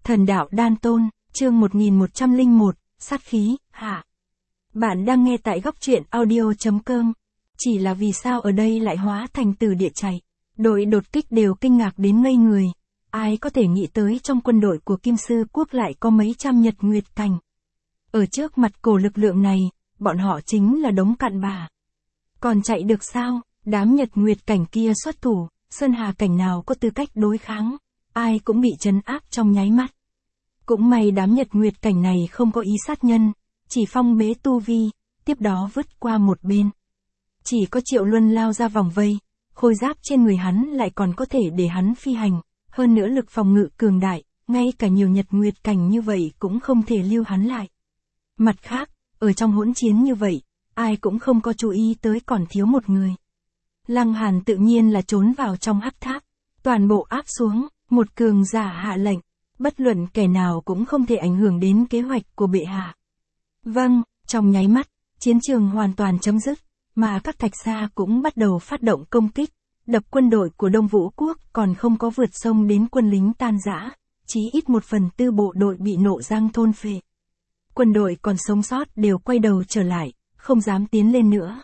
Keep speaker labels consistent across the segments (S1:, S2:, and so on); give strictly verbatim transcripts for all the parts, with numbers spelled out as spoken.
S1: Thần đạo đan tôn, chương một nghìn một trăm lẻ một, sát khí, hạ. Bạn đang nghe tại góc truyện audio.com. Chỉ là vì sao ở đây lại hóa thành từ địa chạy. Đội đột kích đều kinh ngạc đến ngây người. Ai có thể nghĩ tới trong quân đội của Kim Sư Quốc lại có mấy trăm nhật nguyệt cảnh. Ở trước mặt cổ lực lượng này, bọn họ chính là đống cặn bã. Còn chạy được sao, đám nhật nguyệt cảnh kia xuất thủ, Sơn Hà cảnh nào có tư cách đối kháng, ai cũng bị trấn áp trong nháy mắt. Cũng may đám nhật nguyệt cảnh này không có ý sát nhân, chỉ phong bế tu vi, tiếp đó vứt qua một bên. Chỉ có Triệu Luân lao ra vòng vây, khôi giáp trên người hắn lại còn có thể để hắn phi hành, hơn nữa lực phòng ngự cường đại, ngay cả nhiều nhật nguyệt cảnh như vậy cũng không thể lưu hắn lại. Mặt khác, ở trong hỗn chiến như vậy, ai cũng không có chú ý tới còn thiếu một người. Lăng Hàn tự nhiên là trốn vào trong hắc tháp, toàn bộ áp xuống, một cường giả hạ lệnh, bất luận kẻ nào cũng không thể ảnh hưởng đến kế hoạch của bệ hạ. Vâng, trong nháy mắt, chiến trường hoàn toàn chấm dứt, mà các thạch xa cũng bắt đầu phát động công kích, đập quân đội của Đông Vũ Quốc còn không có vượt sông đến quân lính tan rã, chí ít một phần tư bộ đội bị nộ giang thôn phệ. Quân đội còn sống sót đều quay đầu trở lại, không dám tiến lên nữa.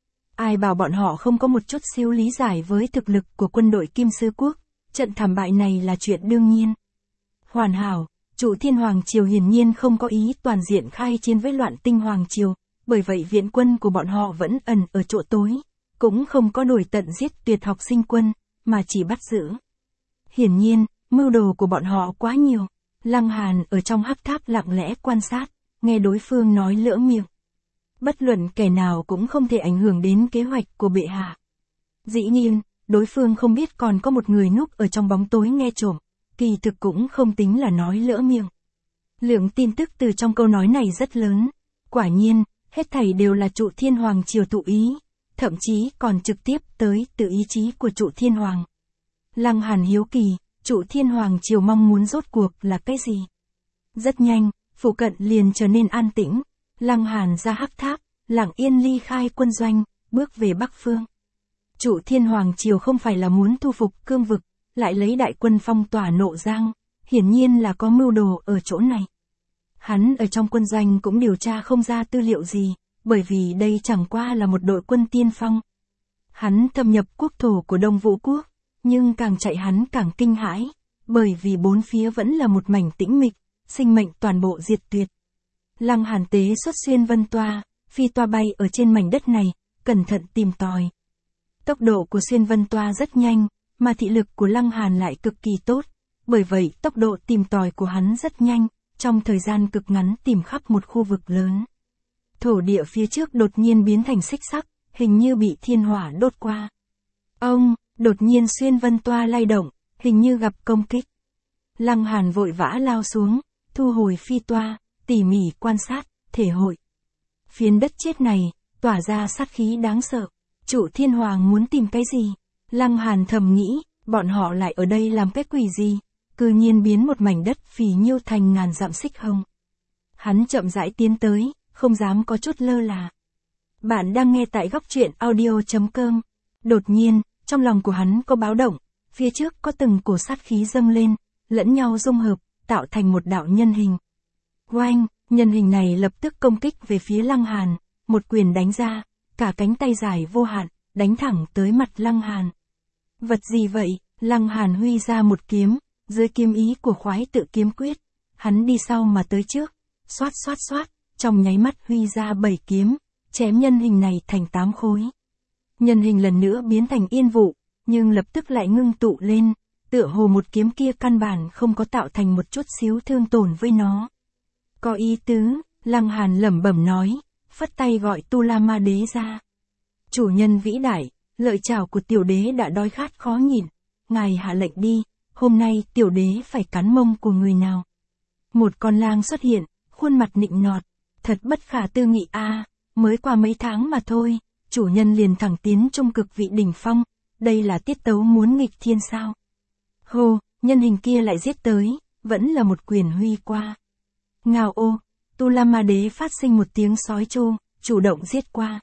S1: Ai bảo bọn họ không có một chút xíu lý giải với thực lực của quân đội Kim Sư Quốc, trận thảm bại này là chuyện đương nhiên. Hoàn hảo, Trụ Thiên Hoàng Triều hiển nhiên không có ý toàn diện khai chiến với Loạn Tinh Hoàng Triều, bởi vậy viện quân của bọn họ vẫn ẩn ở chỗ tối, cũng không có đuổi tận giết tuyệt học sinh quân, mà chỉ bắt giữ. Hiển nhiên, mưu đồ của bọn họ quá nhiều. Lăng Hàn ở trong hắc tháp lặng lẽ quan sát, nghe đối phương nói lỡ miệng. Bất luận kẻ nào cũng không thể ảnh hưởng đến kế hoạch của bệ hạ. Dĩ nhiên, đối phương không biết còn có một người núp ở trong bóng tối nghe trộm, kỳ thực cũng không tính là nói lỡ miệng. Lượng tin tức từ trong câu nói này rất lớn. Quả nhiên, hết thảy đều là Trụ Thiên Hoàng Triều tụ ý, thậm chí còn trực tiếp tới từ ý chí của Trụ Thiên Hoàng. Lăng Hàn hiếu kỳ, Trụ Thiên Hoàng Triều mong muốn rốt cuộc là cái gì? Rất nhanh, phụ cận liền trở nên an tĩnh. Lăng Hàn ra hắc tháp, lặng yên ly khai quân doanh, bước về Bắc Phương. Trụ Thiên Hoàng Triều không phải là muốn thu phục cương vực, lại lấy đại quân phong tỏa nộ giang, hiển nhiên là có mưu đồ ở chỗ này. Hắn ở trong quân doanh cũng điều tra không ra tư liệu gì, bởi vì đây chẳng qua là một đội quân tiên phong. Hắn thâm nhập quốc thổ của Đông Vũ Quốc, nhưng càng chạy hắn càng kinh hãi, bởi vì bốn phía vẫn là một mảnh tĩnh mịch, sinh mệnh toàn bộ diệt tuyệt. Lăng Hàn tế xuất xuyên vân toa, phi toa bay ở trên mảnh đất này, cẩn thận tìm tòi. Tốc độ của xuyên vân toa rất nhanh, mà thị lực của Lăng Hàn lại cực kỳ tốt, bởi vậy tốc độ tìm tòi của hắn rất nhanh, trong thời gian cực ngắn tìm khắp một khu vực lớn. Thổ địa phía trước đột nhiên biến thành xích sắc, hình như bị thiên hỏa đốt qua. Ông, đột nhiên xuyên vân toa lay động, hình như gặp công kích. Lăng Hàn vội vã lao xuống, thu hồi phi toa, tỉ mỉ quan sát, thể hội. Phiến đất chết này, tỏa ra sát khí đáng sợ. Trụ Thiên Hoàng muốn tìm cái gì? Lăng Hàn thầm nghĩ, bọn họ lại ở đây làm cái quỷ gì? Cư nhiên biến một mảnh đất phì nhiêu thành ngàn dặm xích hồng. Hắn chậm rãi tiến tới, không dám có chút lơ là. Bạn đang nghe tại góc truyện audio.com. Đột nhiên, trong lòng của hắn có báo động, phía trước có từng cổ sát khí dâng lên, lẫn nhau dung hợp, tạo thành một đạo nhân hình. Oanh, nhân hình này lập tức công kích về phía Lăng Hàn, một quyền đánh ra, cả cánh tay dài vô hạn, đánh thẳng tới mặt Lăng Hàn. Vật gì vậy? Lăng Hàn huy ra một kiếm, dưới kiếm ý của khoái tự kiếm quyết, hắn đi sau mà tới trước, xoát xoát xoát, trong nháy mắt huy ra bảy kiếm, chém nhân hình này thành tám khối. Nhân hình lần nữa biến thành yên vụ, nhưng lập tức lại ngưng tụ lên, tựa hồ một kiếm kia căn bản không có tạo thành một chút xíu thương tổn với nó. Có ý tứ, Lăng Hàn lẩm bẩm nói, phất tay gọi Tu La Ma Đế ra. Chủ nhân vĩ đại, lợi chảo của tiểu đế đã đói khát khó nhịn, ngài hạ lệnh đi, hôm nay tiểu đế phải cắn mông của người nào. Một con lang xuất hiện, khuôn mặt nịnh nọt, thật bất khả tư nghị a, mới qua mấy tháng mà thôi, chủ nhân liền thẳng tiến trung cực vị đỉnh phong, đây là tiết tấu muốn nghịch thiên sao? Hô, nhân hình kia lại giết tới, vẫn là một quyền huy qua. Ngao ô, Tu La Ma Đế phát sinh một tiếng sói chu, chủ động giết qua.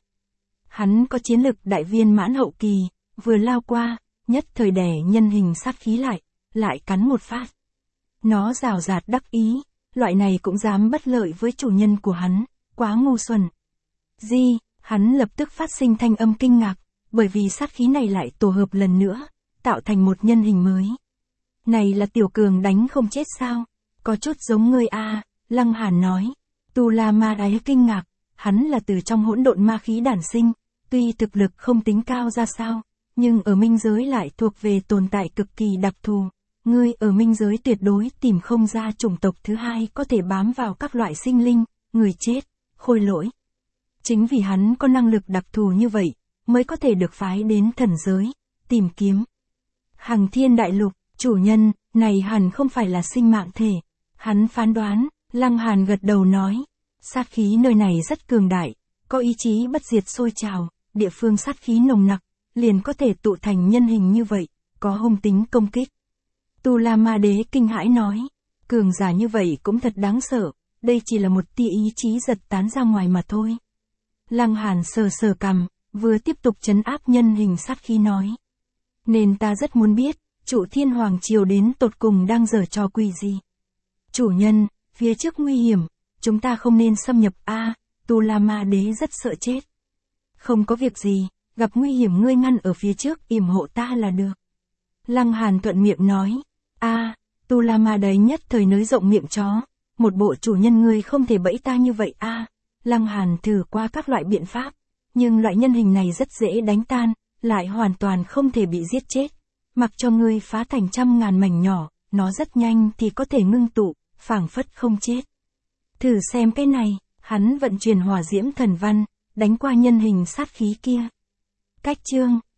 S1: Hắn có chiến lực đại viên mãn hậu kỳ, vừa lao qua, nhất thời đè nhân hình sát khí lại, lại cắn một phát. Nó rào rạt đắc ý, loại này cũng dám bất lợi với chủ nhân của hắn, quá ngu xuẩn. Gì, hắn lập tức phát sinh thanh âm kinh ngạc, bởi vì sát khí này lại tổ hợp lần nữa, tạo thành một nhân hình mới. Này là Tiểu Cường đánh không chết sao? Có chút giống ngươi a, Lăng Hàn nói. Tu La Ma Đáy kinh ngạc, hắn là từ trong hỗn độn ma khí đản sinh, tuy thực lực không tính cao ra sao, nhưng ở minh giới lại thuộc về tồn tại cực kỳ đặc thù. Ngươi ở minh giới tuyệt đối tìm không ra chủng tộc thứ hai có thể bám vào các loại sinh linh, người chết, khôi lỗi. Chính vì hắn có năng lực đặc thù như vậy, mới có thể được phái đến thần giới, tìm kiếm. Hằng Thiên Đại Lục, chủ nhân, này hẳn không phải là sinh mạng thể. Hắn phán đoán, Lăng Hàn gật đầu nói, sát khí nơi này rất cường đại, có ý chí bất diệt sôi trào, địa phương sát khí nồng nặc, liền có thể tụ thành nhân hình như vậy, có hung tính công kích. Tu La Ma Đế kinh hãi nói, cường giả như vậy cũng thật đáng sợ, đây chỉ là một tia ý chí giật tán ra ngoài mà thôi. Lăng Hàn sờ sờ cằm, vừa tiếp tục trấn áp nhân hình sát khí nói. Nên ta rất muốn biết, chủ Thiên Hoàng Triều đến tột cùng đang giở trò quỷ gì. Chủ nhân, phía trước nguy hiểm, chúng ta không nên xâm nhập a. Tu La Ma Đế rất sợ chết. Không có việc gì, gặp nguy hiểm ngươi ngăn ở phía trước yểm hộ ta là được. Lăng Hàn thuận miệng nói, a, Tu La Ma Đế nhất thời nới rộng miệng chó, một bộ chủ nhân ngươi không thể bẫy ta như vậy a. Lăng Hàn thử qua các loại biện pháp, nhưng loại nhân hình này rất dễ đánh tan, lại hoàn toàn không thể bị giết chết. Mặc cho ngươi phá thành trăm ngàn mảnh nhỏ, nó rất nhanh thì có thể ngưng tụ, phảng phất không chết. Thử xem cái này, hắn vận chuyển hỏa diễm thần văn, đánh qua nhân hình sát khí kia. Cách chương